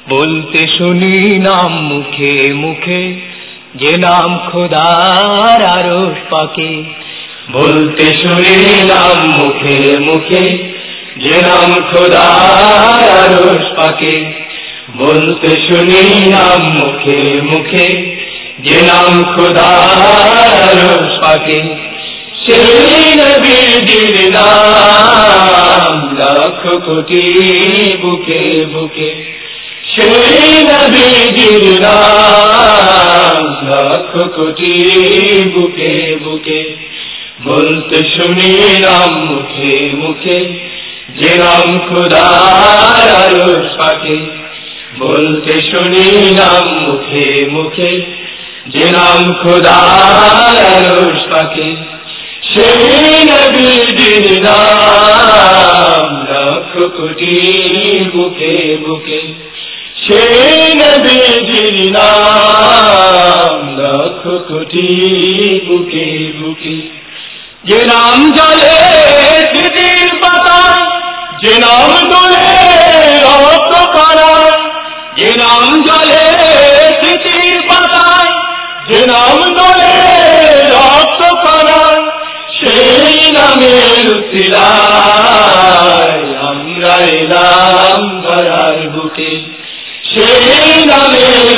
বলতে শুনি নাম মুখে মুখে, যে নাম খোদার আরশ পাকে। বলতে শুনি নাম মুখে মুখে, যে নাম খোদার আরশ পাকে। বলতে শুনি নাম মুখে মুখে, যে নাম খোদার আরশ পাকে। সেই নবীর নাম লাখ কোটি বুকে বুকে। সেই নবীর নাম লাখ কোটি বুকে বুকে। বলতে শুনি নাম মুখে মুখে, যে নাম খোদার আরশ পাকে। বলতে শুনি নাম মুখে মুখে, যে নাম খোদার আরশ পাকে। সেই নবীর নাম লাখ কোটি বুকে বুকে। সেই নবীর নাম লাখ কোটি বুকে বুকে। যে নাম জলে স্মৃতির পাতায়, যে নাম দোলে রক্ত কণায়। যে নাম জলে স্মৃতির পাতায়, যে নাম দোলে রক্ত কণায়। সেই নামের উসিলায় আমরা এলাম ধরার বুকে। সেই নামের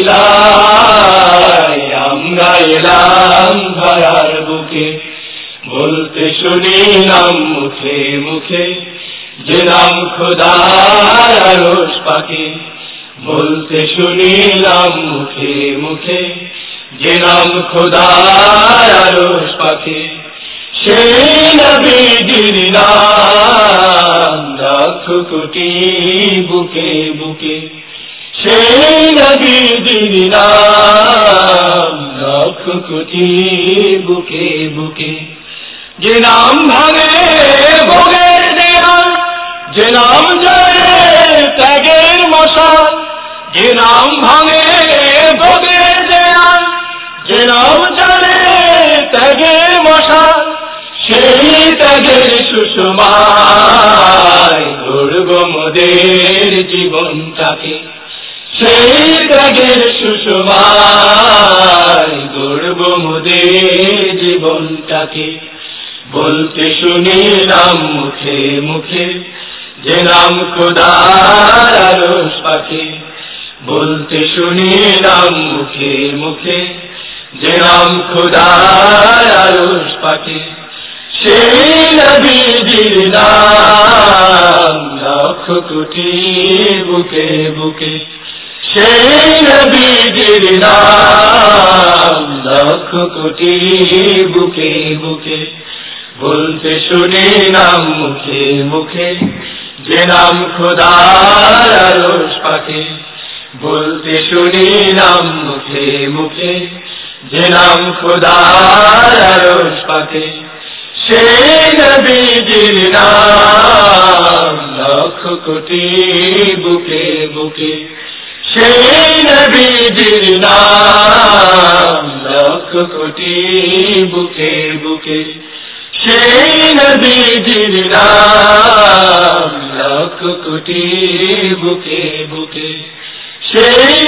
উসিলায় আমরা এলাম ধরার বুকে। বলতে শুনি নাম মুখে মুখে, যে নাম খোদার আরশ পাকে। বলতে শুনি নাম মুখে মুখে, যে নাম খোদার আরশ পাকে। সেই নবীর নাম লাখ কোটি বুকে বুকে। সেই নবীর নাম লাখ কোটি বুকে বুকে। যে নাম ভাঙে ভোগের দেয়াল, যে নাম জয়ে ত্যাগের মশাল। যে নাম ভাঙে ভোগের দেয়াল, যে নাম জয়ে ত্যাগের মশাল। সেই ত্যাগের সুষমায় গড়ব মোদের জীবনটাকে। সেই ত্যাগের সুষমায় গড়ব মোদের জীবনটাকে। বলতে শুনি নাম মুখে মুখে, যে নাম খোদার আরশ পাকে। বলতে শুনি নাম মুখে মুখে, যে নাম খোদার আরশ পাকে। সেই নবীর নাম লাখ কোটি বুকে বুকে। সেই নবীর নাম লাখ কোটি বুকে বুকে। বলতে শুনি নাম মুখে মুখে, যে নাম খোদার আরশ পাকে। বলতে শুনি নাম মুখে মুখে, যে নাম খোদার আরশ পাকে। সেই নবীর নাম লাখ কোটি বুকে বুকে। সেই নবীর নাম লাখ কোটি বুকে বুকে। সেই নবীর নাম লাখ কোটি বুকে বুকে। সেই